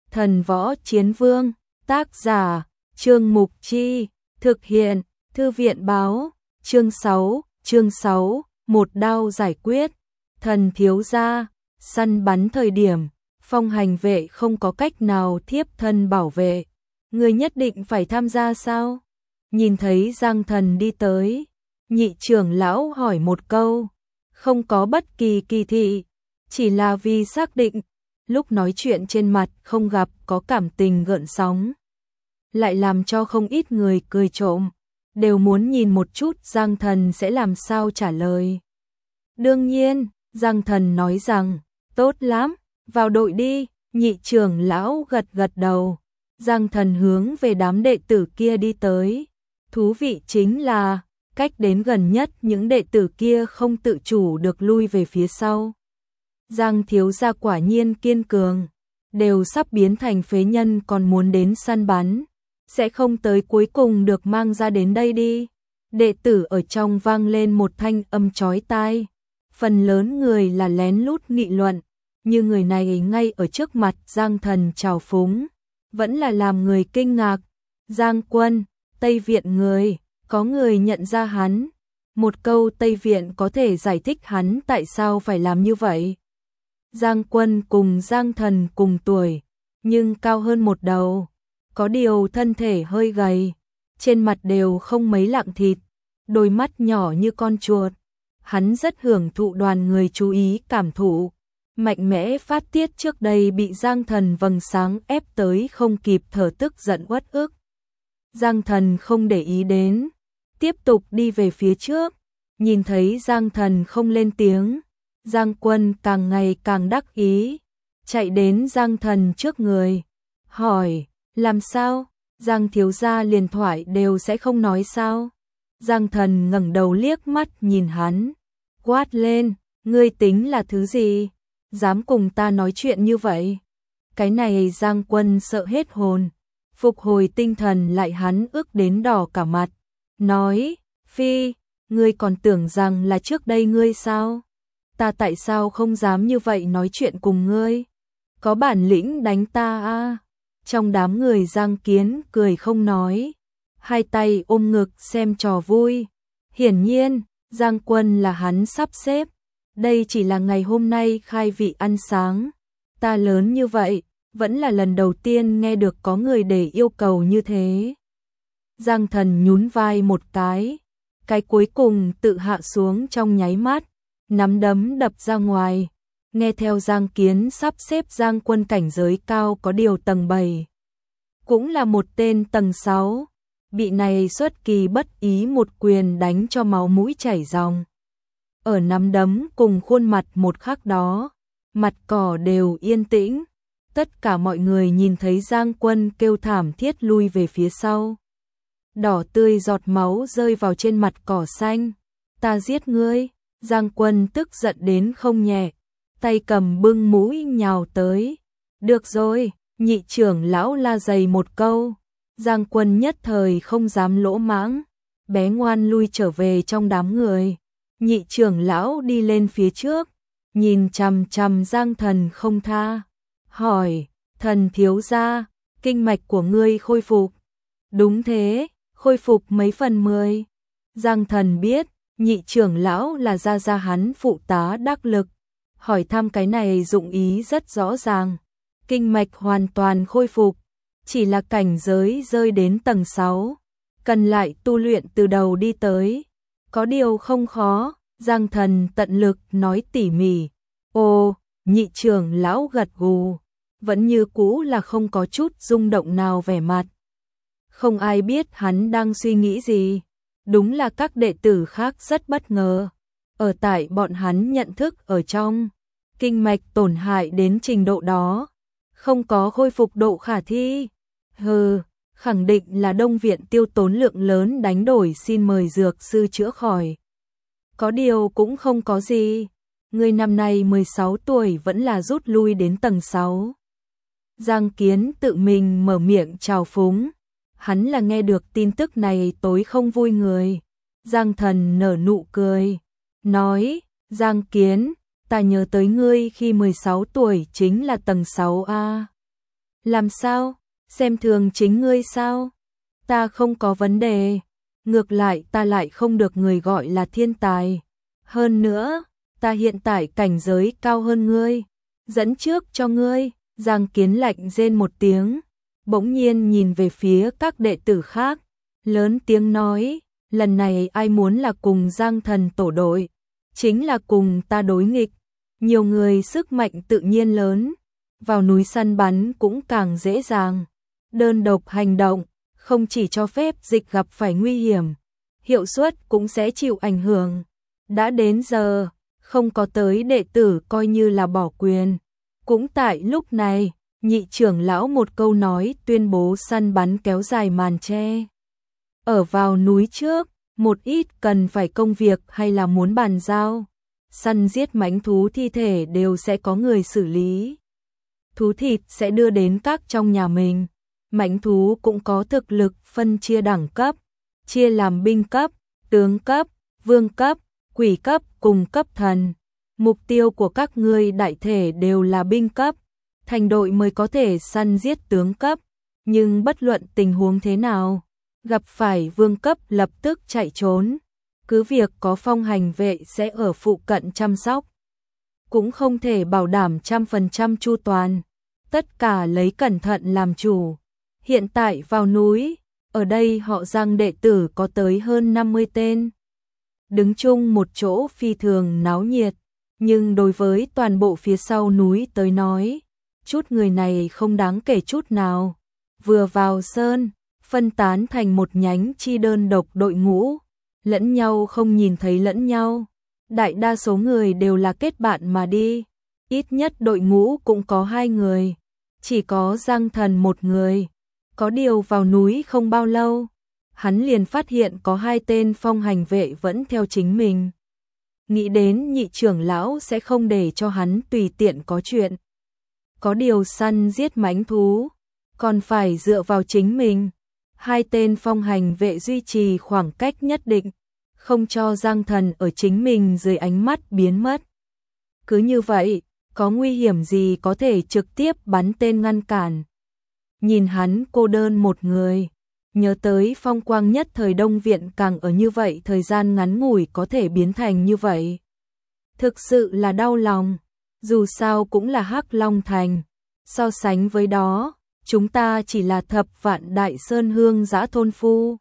Thần Võ Chiến Vương, tác giả, Trương Mục Chi, thực hiện, Thư viện báo, chương 6, một đao giải quyết, thần thiếu gia, săn bắn thời điểm, phong hành vệ không có cách nào thiếp thân bảo vệ, người nhất định phải tham gia sao? Nhìn thấy Giang Thần đi tới, nhị trưởng lão hỏi một câu, không có bất kỳ kỳ thị, chỉ là vì xác định, lúc nói chuyện trên mặt không gặp có cảm tình gợn sóng, lại làm cho không ít người cười trộm, đều muốn nhìn một chút Giang Thần sẽ làm sao trả lời. Đương nhiên, Giang Thần nói rằng, tốt lắm, vào đội đi, nhị trưởng lão gật gật đầu. Giang Thần hướng về đám đệ tử kia đi tới. Thú vị chính là, cách đến gần nhất những đệ tử kia không tự chủ được lui về phía sau. Giang thiếu gia quả nhiên kiên cường, đều sắp biến thành phế nhân còn muốn đến săn bắn, sẽ không tới cuối cùng được mang ra đến đây đi. Đệ tử ở trong vang lên một thanh âm chói tai, phần lớn người là lén lút nghị luận, như người này ngay ở trước mặt Giang Thần trào phúng, vẫn là làm người kinh ngạc. Giang Quân, Tây Viện người, có người nhận ra hắn, một câu Tây Viện có thể giải thích hắn tại sao phải làm như vậy. Giang Quân cùng Giang Thần cùng tuổi, nhưng cao hơn một đầu, có điều thân thể hơi gầy, trên mặt đều không mấy lạng thịt, đôi mắt nhỏ như con chuột. Hắn rất hưởng thụ đoàn người chú ý cảm thụ, mạnh mẽ phát tiết trước đây bị Giang Thần vầng sáng ép tới không kịp thở tức giận uất ức. Giang Thần không để ý đến, tiếp tục đi về phía trước, nhìn thấy Giang Thần không lên tiếng, Giang Quân càng ngày càng đắc ý, chạy đến Giang Thần trước người, hỏi, làm sao, Giang thiếu gia liền thoại đều sẽ không nói sao? Giang Thần ngẩng đầu liếc mắt nhìn hắn, quát lên, ngươi tính là thứ gì? Dám cùng ta nói chuyện như vậy? Cái này Giang Quân sợ hết hồn, phục hồi tinh thần lại hắn ức đến đỏ cả mặt, nói, Phi, ngươi còn tưởng rằng là trước đây ngươi sao? Ta tại sao không dám như vậy nói chuyện cùng ngươi? Có bản lĩnh đánh ta à? Trong đám người Giang Kiến cười không nói, hai tay ôm ngực xem trò vui. Hiển nhiên, Giang Quân là hắn sắp xếp, đây chỉ là ngày hôm nay khai vị ăn sáng. Ta lớn như vậy, vẫn là lần đầu tiên nghe được có người để yêu cầu như thế. Giang Thần nhún vai một cái cuối cùng tự hạ xuống trong nháy mắt, nắm đấm đập ra ngoài. Nghe theo Giang Kiến sắp xếp Giang Quân cảnh giới cao có điều tầng 7. Cũng là một tên tầng 6. Bị này xuất kỳ bất ý một quyền đánh cho máu mũi chảy ròng. Ở nắm đấm cùng khuôn mặt một khắc đó, mặt cỏ đều yên tĩnh. Tất cả mọi người nhìn thấy Giang Quân kêu thảm thiết lui về phía sau. Đỏ tươi giọt máu rơi vào trên mặt cỏ xanh. Ta giết ngươi, Giang Quân tức giận đến không nhẹ. Tay cầm bưng mũi nhào tới. Được rồi, nhị trưởng lão la dày một câu. Giang Quân nhất thời không dám lỗ mãng, bé ngoan lui trở về trong đám người. Nhị trưởng lão đi lên phía trước, nhìn chằm chằm Giang Thần không tha, hỏi, thần thiếu gia, kinh mạch của ngươi khôi phục. Đúng thế, khôi phục mấy phần 10. Giang Thần biết, nhị trưởng lão là gia hắn phụ tá đắc lực, hỏi thăm cái này dụng ý rất rõ ràng. Kinh mạch hoàn toàn khôi phục, chỉ là cảnh giới rơi đến tầng 6, cần lại tu luyện từ đầu đi tới. Có điều không khó, Giang Thần tận lực nói tỉ mỉ. Ồ, nhị trưởng lão gật gù, vẫn như cũ là không có chút rung động nào vẻ mặt. Không ai biết hắn đang suy nghĩ gì, đúng là các đệ tử khác rất bất ngờ. Ở tại bọn hắn nhận thức ở trong, kinh mạch tổn hại đến trình độ đó, không có khôi phục độ khả thi. Hừ, khẳng định là Đông Viện tiêu tốn lượng lớn đánh đổi xin mời dược sư chữa khỏi. Có điều cũng không có gì, người năm nay 16 tuổi vẫn là rút lui đến tầng 6. Giang Kiến tự mình mở miệng chào phúng, hắn là nghe được tin tức này tối không vui người. Giang Thần nở nụ cười, nói, Giang Kiến, ta nhớ tới ngươi khi 16 tuổi chính là tầng 6A. Làm sao? Xem thường chính ngươi sao? Ta không có vấn đề. Ngược lại ta lại không được người gọi là thiên tài. Hơn nữa, ta hiện tại cảnh giới cao hơn ngươi. Dẫn trước cho ngươi. Giang Kiến lạnh rên một tiếng, bỗng nhiên nhìn về phía các đệ tử khác, lớn tiếng nói, lần này ai muốn là cùng Giang Thần tổ đội, chính là cùng ta đối nghịch. Nhiều người sức mạnh tự nhiên lớn, vào núi săn bắn cũng càng dễ dàng. Đơn độc hành động, không chỉ cho phép dịch gặp phải nguy hiểm, hiệu suất cũng sẽ chịu ảnh hưởng. Đã đến giờ, không có tới đệ tử coi như là bỏ quyền. Cũng tại lúc này, nhị trưởng lão một câu nói tuyên bố săn bắn kéo dài màn che. Ở vào núi trước, một ít cần phải công việc hay là muốn bàn giao. Săn giết mãnh thú thi thể đều sẽ có người xử lý. Thú thịt sẽ đưa đến các trong nhà mình. Mãnh thú cũng có thực lực phân chia đẳng cấp, chia làm binh cấp, tướng cấp, vương cấp, quỷ cấp cùng cấp thần. Mục tiêu của các ngươi đại thể đều là binh cấp, thành đội mới có thể săn giết tướng cấp, nhưng bất luận tình huống thế nào, gặp phải vương cấp lập tức chạy trốn, cứ việc có phong hành vệ sẽ ở phụ cận chăm sóc, cũng không thể bảo đảm 100% chu toàn, tất cả lấy cẩn thận làm chủ. Hiện tại vào núi, ở đây họ Giang đệ tử có tới hơn 50 tên, đứng chung một chỗ phi thường náo nhiệt. Nhưng đối với toàn bộ phía sau núi tới nói, chút người này không đáng kể chút nào. Vừa vào sơn, phân tán thành một nhánh chi đơn độc đội ngũ, lẫn nhau không nhìn thấy lẫn nhau. Đại đa số người đều là kết bạn mà đi, ít nhất đội ngũ cũng có 2 người, chỉ có Giang Thần một người. Có điều vào núi không bao lâu, hắn liền phát hiện có 2 tên phong hành vệ vẫn theo chính mình. Nghĩ đến nhị trưởng lão sẽ không để cho hắn tùy tiện có chuyện. Có điều săn giết mãnh thú, còn phải dựa vào chính mình. 2 tên phong hành vệ duy trì khoảng cách nhất định, không cho Giang Thần ở chính mình dưới ánh mắt biến mất. Cứ như vậy, có nguy hiểm gì có thể trực tiếp bắn tên ngăn cản. Nhìn hắn cô đơn một người, nhớ tới phong quang nhất thời Đông Viện càng ở như vậy thời gian ngắn ngủi có thể biến thành như vậy. Thực sự là đau lòng, dù sao cũng là Hắc Long Thành. So sánh với đó, chúng ta chỉ là thập vạn đại sơn hương dã thôn phu.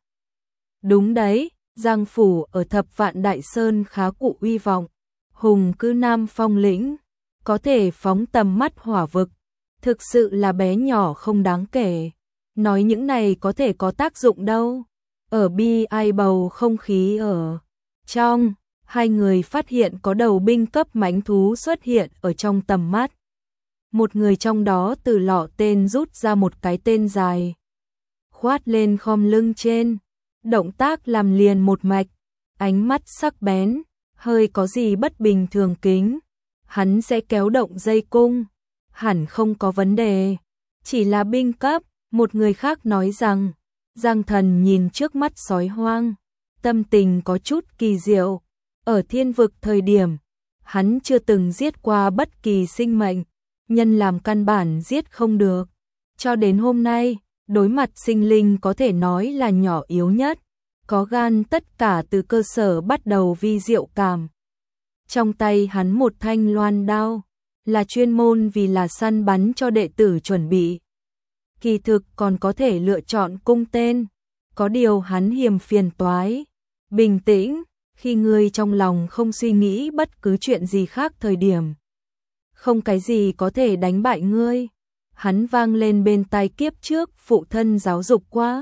Đúng đấy, Giang Phủ ở thập vạn đại sơn khá cụ uy vọng. Hùng cư Nam Phong lĩnh, có thể phóng tầm mắt hỏa vực. Thực sự là bé nhỏ không đáng kể. Nói những này có thể có tác dụng đâu. Ở bi ai bầu không khí ở trong, 2 người phát hiện có đầu binh cấp mãnh thú xuất hiện ở trong tầm mắt. Một người trong đó từ lọ tên rút ra một cái tên dài, khoát lên khom lưng trên, động tác làm liền một mạch, ánh mắt sắc bén, hơi có gì bất bình thường kính. Hắn sẽ kéo động dây cung, hẳn không có vấn đề, chỉ là binh cấp. Một người khác nói rằng, Giang Thần nhìn trước mắt sói hoang, tâm tình có chút kỳ diệu. Ở thiên vực thời điểm, hắn chưa từng giết qua bất kỳ sinh mệnh, nhân làm căn bản giết không được. Cho đến hôm nay, đối mặt sinh linh có thể nói là nhỏ yếu nhất, có gan tất cả từ cơ sở bắt đầu vi diệu cảm. Trong tay hắn một thanh loan đao, là chuyên môn vì là săn bắn cho đệ tử chuẩn bị. Kỳ thực còn có thể lựa chọn cung tên, có điều hắn hiềm phiền toái. Bình tĩnh, khi ngươi trong lòng không suy nghĩ bất cứ chuyện gì khác thời điểm. Không cái gì có thể đánh bại ngươi. Hắn vang lên bên tai kiếp trước phụ thân giáo dục quá.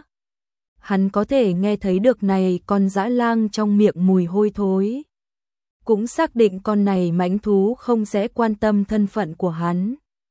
Hắn có thể nghe thấy được này con dã lang trong miệng mùi hôi thối. Cũng xác định con này mãnh thú không sẽ quan tâm thân phận của hắn.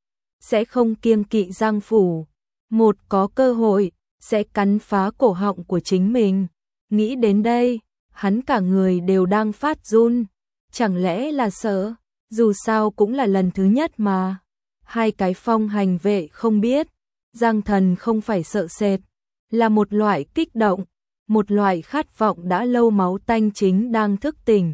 Sẽ không kiêng kỵ Giang Phủ. Một có cơ hội, sẽ cắn phá cổ họng của chính mình. Nghĩ đến đây, hắn cả người đều đang phát run. Chẳng lẽ là sợ? Dù sao cũng là lần thứ nhất mà. 2 cái phong hành vệ không biết. Giang Thần không phải sợ sệt, là một loại kích động, một loại khát vọng đã lâu máu tanh chính đang thức tỉnh.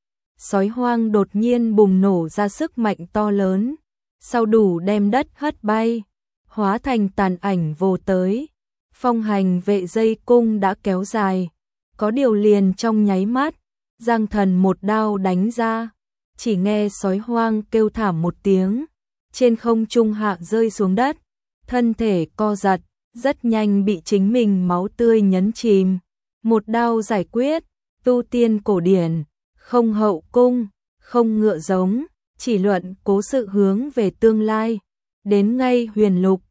Sói hoang đột nhiên bùng nổ ra sức mạnh to lớn, sau đủ đem đất hất bay. hóa thành tàn ảnh vồ tới. Phong hành vệ dây cung đã kéo dài, có điều liền trong nháy mắt, Giang Thần một đao đánh ra, chỉ nghe sói hoang kêu thảm một tiếng, trên không trung hạ rơi xuống đất, thân thể co giật, rất nhanh bị chính mình máu tươi nhấn chìm. Một đao giải quyết, tu tiên cổ điển, không hậu cung, không ngựa giống, chỉ luận cố sự hướng về tương lai, đến ngay huyền lục,